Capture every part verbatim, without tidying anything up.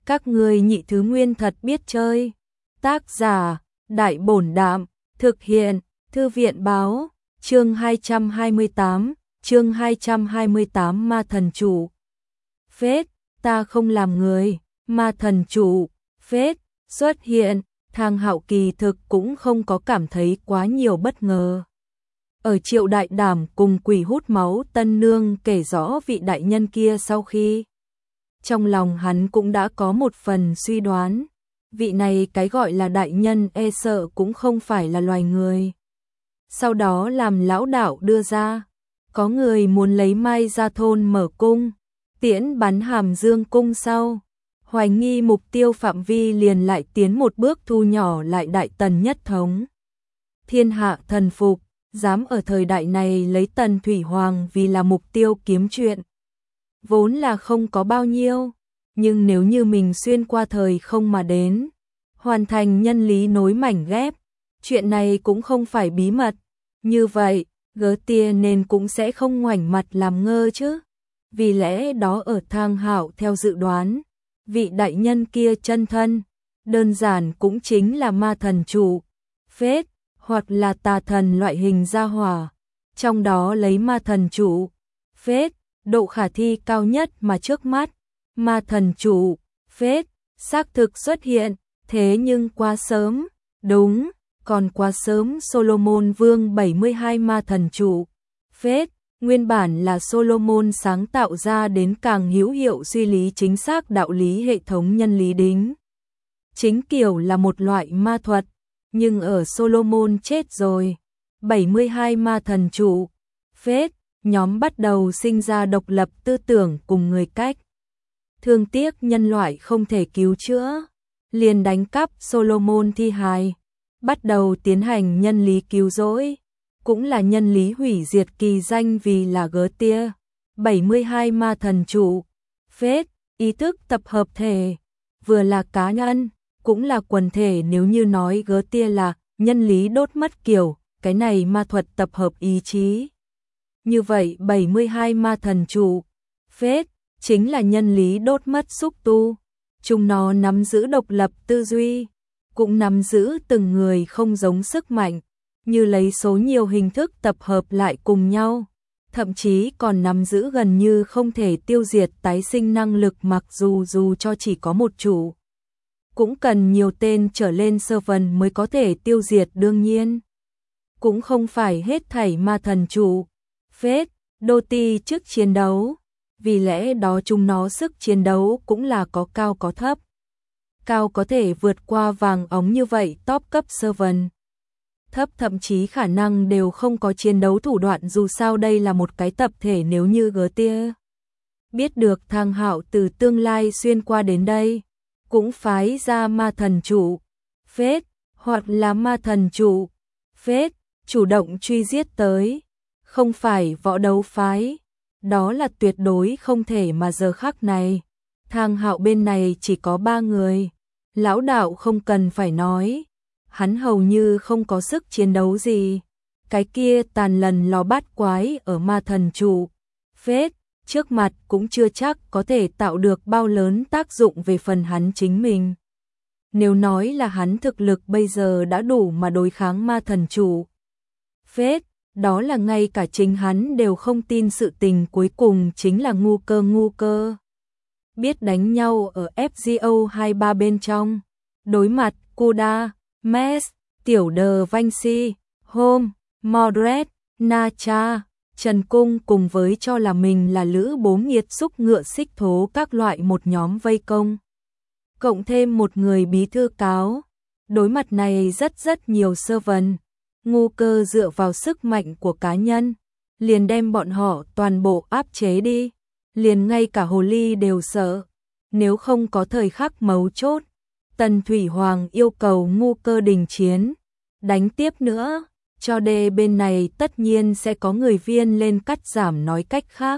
Các ngươi nhị thứ nguyên thật biết chơi. Tác giả, Đại Bổn Đạm, thực hiện, Thư viện báo, chương hai trăm hai mươi tám, chương hai trăm hai mươi tám Ma thần chủ. Phết, ta không làm người, Ma thần chủ, phết, xuất hiện, Thang Hạo kỳ thực cũng không có cảm thấy quá nhiều bất ngờ. Ở Triệu Đại Đảm cùng quỷ hút máu tân nương kể rõ vị đại nhân kia sau khi, trong lòng hắn cũng đã có một phần suy đoán, vị này cái gọi là đại nhân e sợ cũng không phải là loài người. Sau đó làm lão đạo đưa ra, có người muốn lấy Mai ra thôn mở cung, tiễn bắn Hàm Dương cung sau, hoài nghi mục tiêu phạm vi liền lại tiến một bước thu nhỏ lại Đại Tần nhất thống. Thiên hạ thần phục, dám ở thời đại này lấy Tần Thủy Hoàng vì là mục tiêu kiếm chuyện. Vốn là không có bao nhiêu, nhưng nếu như mình xuyên qua thời không mà đến, hoàn thành nhân lý nối mảnh ghép, chuyện này cũng không phải bí mật. Như vậy, gớ tia nên cũng sẽ không ngoảnh mặt làm ngơ chứ. Vì lẽ đó ở Thang Hạo theo dự đoán, vị đại nhân kia chân thân, đơn giản cũng chính là ma thần chủ, phết, hoặc là tà thần loại hình gia hỏa. Trong đó lấy ma thần chủ, phết, độ khả thi cao nhất mà trước mắt, ma thần chủ, phết, xác thực xuất hiện, thế nhưng quá sớm, đúng, còn quá sớm. Solomon Vương bảy mươi hai ma thần chủ, phết, nguyên bản là Solomon sáng tạo ra đến càng hữu hiệu suy lý chính xác đạo lý hệ thống nhân lý đính. Chính kiểu là một loại ma thuật, nhưng ở Solomon chết rồi, bảy mươi hai ma thần chủ, phết, nhóm bắt đầu sinh ra độc lập tư tưởng cùng người cách. Thương tiếc nhân loại không thể cứu chữa, liền đánh cắp Solomon thi hài, bắt đầu tiến hành nhân lý cứu rỗi, cũng là nhân lý hủy diệt kỳ danh vì là gớ tia. bảy mươi hai ma thần chủ, phết, ý thức tập hợp thể, vừa là cá nhân, cũng là quần thể. Nếu như nói gớ tia là nhân lý đốt mất kiểu, cái này ma thuật tập hợp ý chí. Như vậy bảy mươi hai ma thần chủ, phết, chính là nhân lý đốt mất xúc tu. Chúng nó nắm giữ độc lập tư duy, cũng nắm giữ từng người không giống sức mạnh, như lấy số nhiều hình thức tập hợp lại cùng nhau, thậm chí còn nắm giữ gần như không thể tiêu diệt tái sinh năng lực, mặc dù dù cho chỉ có một chủ, cũng cần nhiều tên trở lên servant mới có thể tiêu diệt. Đương nhiên, cũng không phải hết thảy ma thần chủ, phết, đô ti trước chiến đấu, vì lẽ đó chúng nó sức chiến đấu cũng là có cao có thấp. Cao có thể vượt qua vàng óng như vậy top cấp servant, thấp thậm chí khả năng đều không có chiến đấu thủ đoạn, dù sao đây là một cái tập thể. Nếu như gớ tia biết được Thang Hạo từ tương lai xuyên qua đến đây, cũng phái ra ma thần chủ, phết, hoặc là ma thần chủ, phết, chủ động truy giết tới, không phải võ đấu phái, đó là tuyệt đối không thể. Mà giờ khắc này, Thang Hạo bên này chỉ có ba người. Lão đạo không cần phải nói, hắn hầu như không có sức chiến đấu gì. Cái kia tàn lần lò bát quái ở ma thần chủ, phết, trước mặt cũng chưa chắc có thể tạo được bao lớn tác dụng về phần hắn chính mình. Nếu nói là hắn thực lực bây giờ đã đủ mà đối kháng ma thần chủ, phết, đó là ngay cả chính hắn đều không tin. Sự tình cuối cùng chính là ngu cơ ngu cơ. Biết đánh nhau ở ép giê o hai mươi ba bên trong, đối mặt Koda, Mes, Tiểu Đờ Vinci, Home, Mordred, Na Cha, Trần Cung cùng với cho là mình là lữ bố nghiệt xúc ngựa xích thố các loại một nhóm vây công. Cộng thêm một người bí thư cáo, đối mặt này rất rất nhiều servant, ngu cơ dựa vào sức mạnh của cá nhân, liền đem bọn họ toàn bộ áp chế đi, liền ngay cả hồ ly đều sợ. Nếu không có thời khắc mấu chốt, Tần Thủy Hoàng yêu cầu ngu cơ đình chiến, đánh tiếp nữa, cho đê bên này tất nhiên sẽ có người viên lên cắt giảm. Nói cách khác,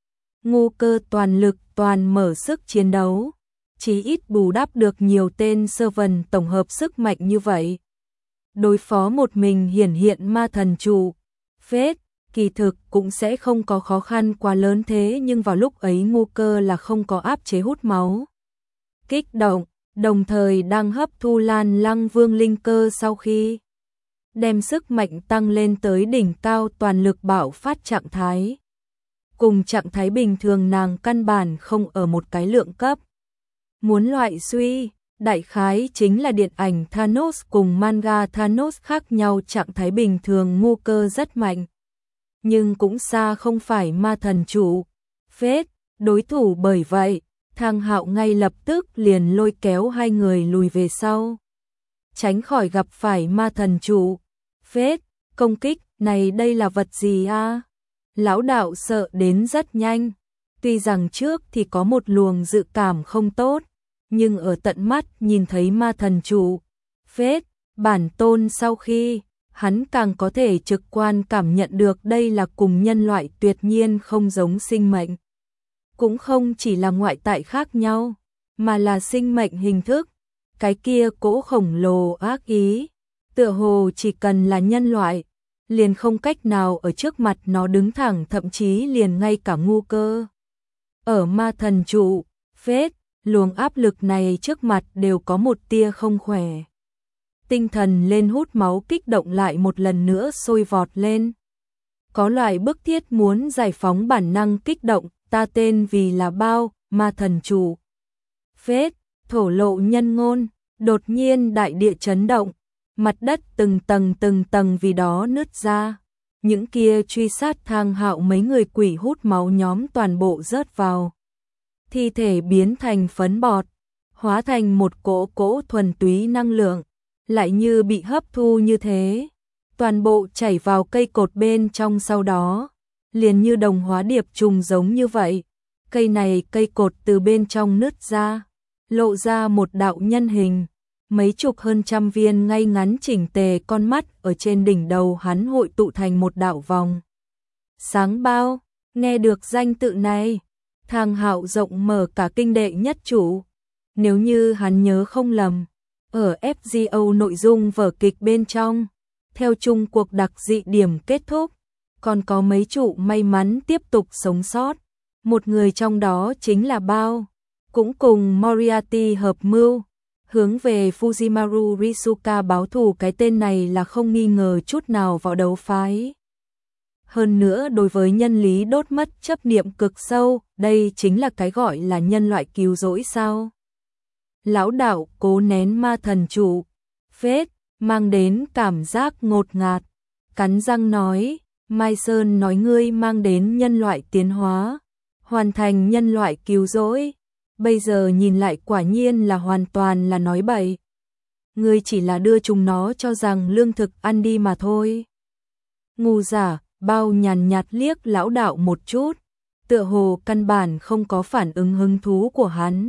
ngu cơ toàn lực toàn mở sức chiến đấu, chí ít bù đắp được nhiều tên servant tổng hợp sức mạnh như vậy. Đối phó một mình hiển hiện ma thần chủ, phết, kỳ thực cũng sẽ không có khó khăn quá lớn. Thế nhưng vào lúc ấy ngu cơ là không có áp chế hút máu, kích động, đồng thời đang hấp thu Lan Lăng Vương linh cơ sau khi đem sức mạnh tăng lên tới đỉnh cao toàn lực bạo phát trạng thái. Cùng trạng thái bình thường nàng căn bản không ở một cái lượng cấp. Muốn loại suy, đại khái chính là điện ảnh Thanos cùng manga Thanos khác nhau, trạng thái bình thường ngu cơ rất mạnh. Nhưng cũng xa không phải ma thần chủ, phết, đối thủ, bởi vậy, Thang Hạo ngay lập tức liền lôi kéo hai người lùi về sau. Tránh khỏi gặp phải ma thần chủ, phết, công kích, này đây là vật gì a? Lão đạo sợ đến rất nhanh, tuy rằng trước thì có một luồng dự cảm không tốt, nhưng ở tận mắt nhìn thấy ma thần chủ, phết, bản tôn sau khi, hắn càng có thể trực quan cảm nhận được đây là cùng nhân loại tuyệt nhiên không giống sinh mệnh. Cũng không chỉ là ngoại tại khác nhau, mà là sinh mệnh hình thức, cái kia cỗ khổng lồ ác ý, tựa hồ chỉ cần là nhân loại, liền không cách nào ở trước mặt nó đứng thẳng, thậm chí liền ngay cả ngu cơ. Ở ma thần trụ, phết, luồng áp lực này trước mặt đều có một tia không khỏe. Tinh thần lên hút máu kích động lại một lần nữa sôi vọt lên. Có loại bức thiết muốn giải phóng bản năng kích động, ta tên vì là bao, ma thần chủ. Phết, thổ lộ nhân ngôn, đột nhiên đại địa chấn động, mặt đất từng tầng từng tầng vì đó nứt ra. Những kia truy sát Thang Hạo mấy người quỷ hút máu nhóm toàn bộ rớt vào. Thi thể biến thành phấn bọt, hóa thành một cỗ cỗ thuần túy năng lượng, lại như bị hấp thu như thế. Toàn bộ chảy vào cây cột bên trong, sau đó, liền như đồng hóa điệp trùng giống như vậy. Cây này cây cột từ bên trong nứt ra, lộ ra một đạo nhân hình. Mấy chục hơn trăm viên ngay ngắn chỉnh tề con mắt ở trên đỉnh đầu hắn hội tụ thành một đạo vòng sáng bao. Nghe được danh tự này, Thang Hạo rộng mở cả kinh, đệ nhất chủ. Nếu như hắn nhớ không lầm, ở ép giê o nội dung vở kịch bên trong, theo chung cuộc đặc dị điểm kết thúc, còn có mấy trụ may mắn tiếp tục sống sót. Một người trong đó chính là Bao, cũng cùng Moriarty hợp mưu, hướng về Fujimaru Risuka báo thù. Cái tên này là không nghi ngờ chút nào vào đấu phái. Hơn nữa đối với nhân lý đốt mất chấp niệm cực sâu, đây chính là cái gọi là nhân loại cứu rỗi sao. Lão đạo cố nén ma thần chủ, phết, mang đến cảm giác ngột ngạt, cắn răng nói, Mai Sơn nói ngươi mang đến nhân loại tiến hóa, hoàn thành nhân loại cứu rỗi. Bây giờ nhìn lại quả nhiên là hoàn toàn là nói bậy. Ngươi chỉ là đưa chúng nó cho rằng lương thực ăn đi mà thôi. Ngu giả, Bao nhàn nhạt liếc lão đạo một chút, tựa hồ căn bản không có phản ứng hứng thú của hắn.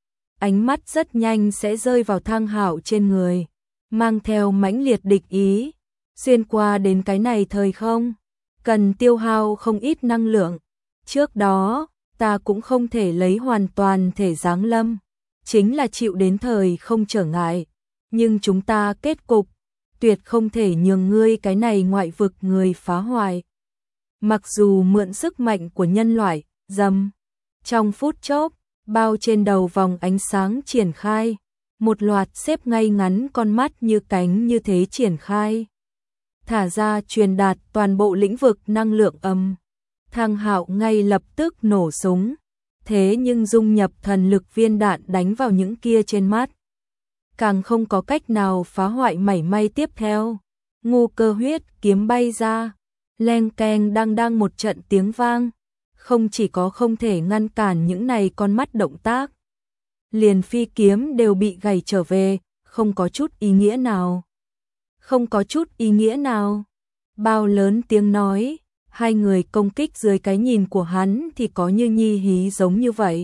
Ánh mắt rất nhanh sẽ rơi vào Thang Hạo trên người, mang theo mãnh liệt địch ý, xuyên qua đến cái này thời không, cần tiêu hao không ít năng lượng. Trước đó, ta cũng không thể lấy hoàn toàn thể giáng lâm, chính là chịu đến thời không trở ngại, nhưng chúng ta kết cục, tuyệt không thể nhường ngươi cái này ngoại vực người phá hoại. Mặc dù mượn sức mạnh của nhân loại, dầm, trong phút chốc, Bao trên đầu vòng ánh sáng triển khai, một loạt xếp ngay ngắn con mắt như cánh như thế triển khai. Thả ra truyền đạt toàn bộ lĩnh vực năng lượng âm. Thang Hạo ngay lập tức nổ súng, thế nhưng dung nhập thần lực viên đạn đánh vào những kia trên mắt, càng không có cách nào phá hoại mảy may. Tiếp theo, ngu cơ huyết kiếm bay ra, leng keng đang đang một trận tiếng vang, không chỉ có không thể ngăn cản những này con mắt động tác, liền phi kiếm đều bị gảy trở về, không có chút ý nghĩa nào. Không có chút ý nghĩa nào. Bao lớn tiếng nói, hai người công kích dưới cái nhìn của hắn thì có như nhi hí giống như vậy.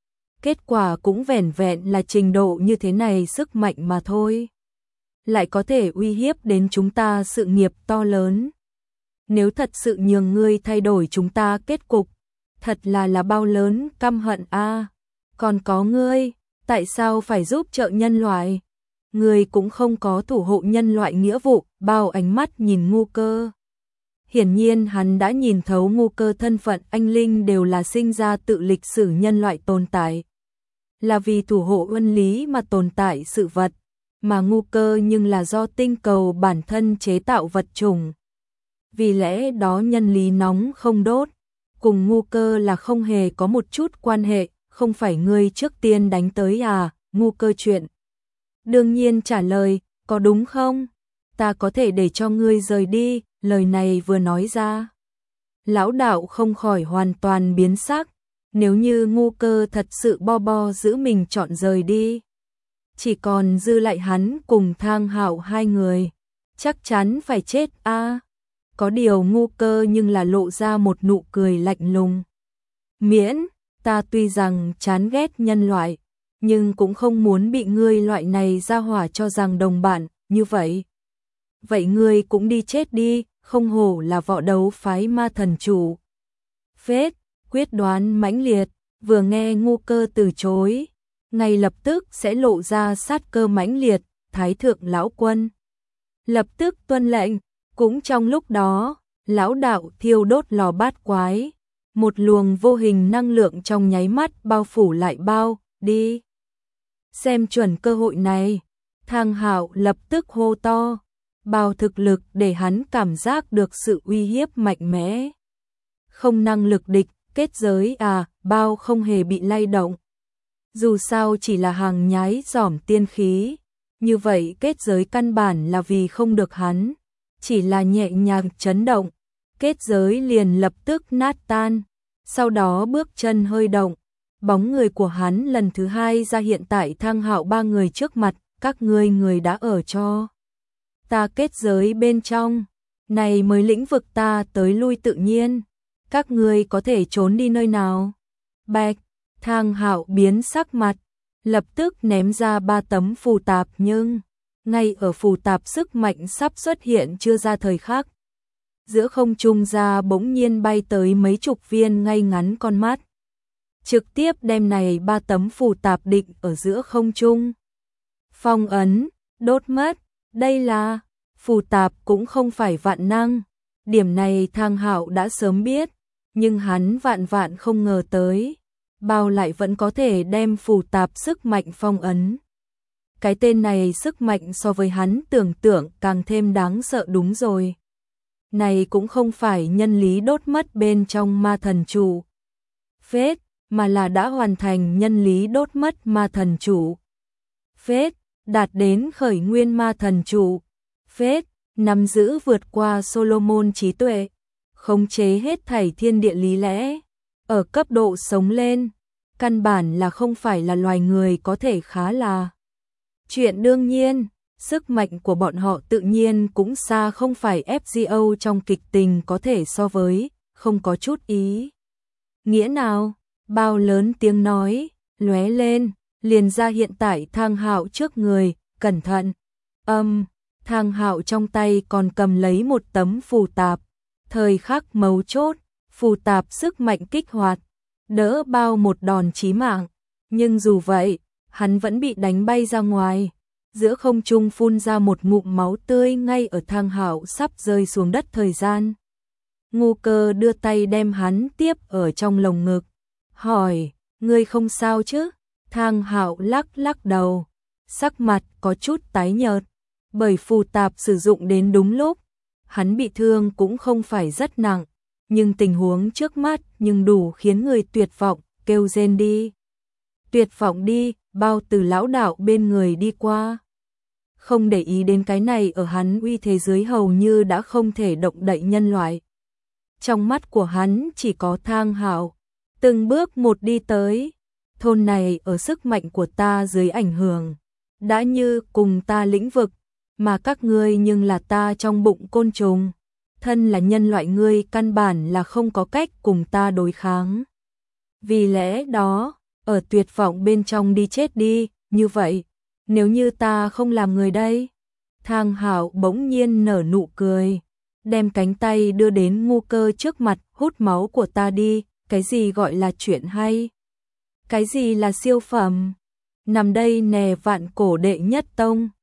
Kết quả cũng vẻn vẹn là trình độ như thế này sức mạnh mà thôi. Lại có thể uy hiếp đến chúng ta sự nghiệp to lớn. Nếu thật sự nhường ngươi thay đổi chúng ta kết cục, thật là là bao lớn căm hận a. Còn có ngươi, tại sao phải giúp trợ nhân loại? Ngươi cũng không có thủ hộ nhân loại nghĩa vụ. Bao ánh mắt nhìn ngu cơ. Hiển nhiên hắn đã nhìn thấu ngu cơ thân phận anh linh đều là sinh ra tự lịch sử nhân loại tồn tại. là vì thủ hộ uân lý mà tồn tại sự vật, mà ngu cơ nhưng là do tinh cầu bản thân chế tạo vật chủng. Vì lẽ đó nhân lý nóng không đốt, cùng ngu cơ là không hề có một chút quan hệ, không phải ngươi trước tiên đánh tới à, ngu cơ chuyện. Đương nhiên trả lời, có đúng không? Ta có thể để cho ngươi rời đi, lời này vừa nói ra. Lão đạo không khỏi hoàn toàn biến sắc, nếu như ngu cơ thật sự bo bo giữ mình chọn rời đi. Chỉ còn dư lại hắn cùng Thang Hạo hai người, chắc chắn phải chết a. À. Có điều ngu cơ nhưng là lộ ra một nụ cười lạnh lùng. Miễn, ta tuy rằng chán ghét nhân loại, nhưng cũng không muốn bị ngươi loại này ra hỏa cho rằng đồng bạn, như vậy. Vậy ngươi cũng đi chết đi, không hổ là võ đấu phái ma thần chủ. Phết, quyết đoán mãnh liệt, vừa nghe ngu cơ từ chối, ngay lập tức sẽ lộ ra sát cơ mãnh liệt, thái thượng lão quân. Lập tức tuân lệnh, cũng trong lúc đó, lão đạo thiêu đốt lò bát quái, một luồng vô hình năng lượng trong nháy mắt bao phủ lại bao, đi. Xem chuẩn cơ hội này, Thang Hạo lập tức hô to, bao thực lực để hắn cảm giác được sự uy hiếp mạnh mẽ. Không năng lực địch, kết giới à, bao không hề bị lay động. Dù sao chỉ là hàng nhái giỏm tiên khí, như vậy kết giới căn bản là vì không được hắn, chỉ là nhẹ nhàng chấn động, kết giới liền lập tức nát tan, sau đó bước chân hơi động, bóng người của hắn lần thứ hai ra hiện tại Thang Hạo ba người trước mặt, các ngươi người đã ở cho ta kết giới bên trong, này mới lĩnh vực ta tới lui tự nhiên, các ngươi có thể trốn đi nơi nào. Bạch, Thang Hạo biến sắc mặt, lập tức ném ra ba tấm phù tạp nhưng, ngay ở phù tạp sức mạnh sắp xuất hiện chưa ra thời khắc. Giữa không trung ra bỗng nhiên bay tới mấy chục viên ngay ngắn con mắt. Trực tiếp đem này ba tấm phù tạp định ở giữa không trung. Phong ấn, đốt mất, đây là, phù tạp cũng không phải vạn năng. Điểm này Thang Hạo đã sớm biết, nhưng hắn vạn vạn không ngờ tới. Bao lại vẫn có thể đem phù tạp sức mạnh phong ấn. Cái tên này sức mạnh so với hắn tưởng tượng càng thêm đáng sợ đúng rồi. Này cũng không phải nhân lý đốt mất bên trong ma thần chủ. Phết, mà là đã hoàn thành nhân lý đốt mất ma thần chủ. Phết, đạt đến khởi nguyên ma thần chủ. Phết, nắm giữ vượt qua Solomon trí tuệ. Khống chế hết thảy thiên địa lý lẽ. Ở cấp độ sống lên, căn bản là không phải là loài người có thể khá là. Chuyện đương nhiên, sức mạnh của bọn họ tự nhiên cũng xa không phải ép giê o trong kịch tình có thể so với, không có chút ý. Nghĩa nào, bao lớn tiếng nói, lóe lên, liền ra hiện tại Thang Hạo trước người, cẩn thận. Âm, um, Thang Hạo trong tay còn cầm lấy một tấm phù tạp, thời khắc mấu chốt, phù tạp sức mạnh kích hoạt, đỡ bao một đòn chí mạng, nhưng dù vậy, hắn vẫn bị đánh bay ra ngoài, giữa không trung phun ra một ngụm máu tươi ngay ở Thang Hạo sắp rơi xuống đất thời gian. Ngu Cơ đưa tay đem hắn tiếp ở trong lồng ngực, hỏi, ngươi không sao chứ? Thang Hạo lắc lắc đầu, sắc mặt có chút tái nhợt, bởi phù tạp sử dụng đến đúng lúc, hắn bị thương cũng không phải rất nặng, nhưng tình huống trước mắt nhưng đủ khiến người tuyệt vọng, kêu rên đi. Tuyệt vọng đi, bao từ lão đạo bên người đi qua. Không để ý đến cái này ở hắn uy thế dưới hầu như đã không thể động đậy nhân loại. Trong mắt của hắn chỉ có Thang Hạo, từng bước một đi tới. Thôn này ở sức mạnh của ta dưới ảnh hưởng, đã như cùng ta lĩnh vực, mà các ngươi nhưng là ta trong bụng côn trùng. Thân là nhân loại ngươi căn bản là không có cách cùng ta đối kháng. Vì lẽ đó, ở tuyệt vọng bên trong đi chết đi, như vậy, nếu như ta không làm người đây. Thang Hạo bỗng nhiên nở nụ cười, đem cánh tay đưa đến Ngu Cơ trước mặt, hút máu của ta đi, cái gì gọi là chuyện hay? Cái gì là siêu phẩm? Nằm đây nè vạn cổ đệ nhất tông.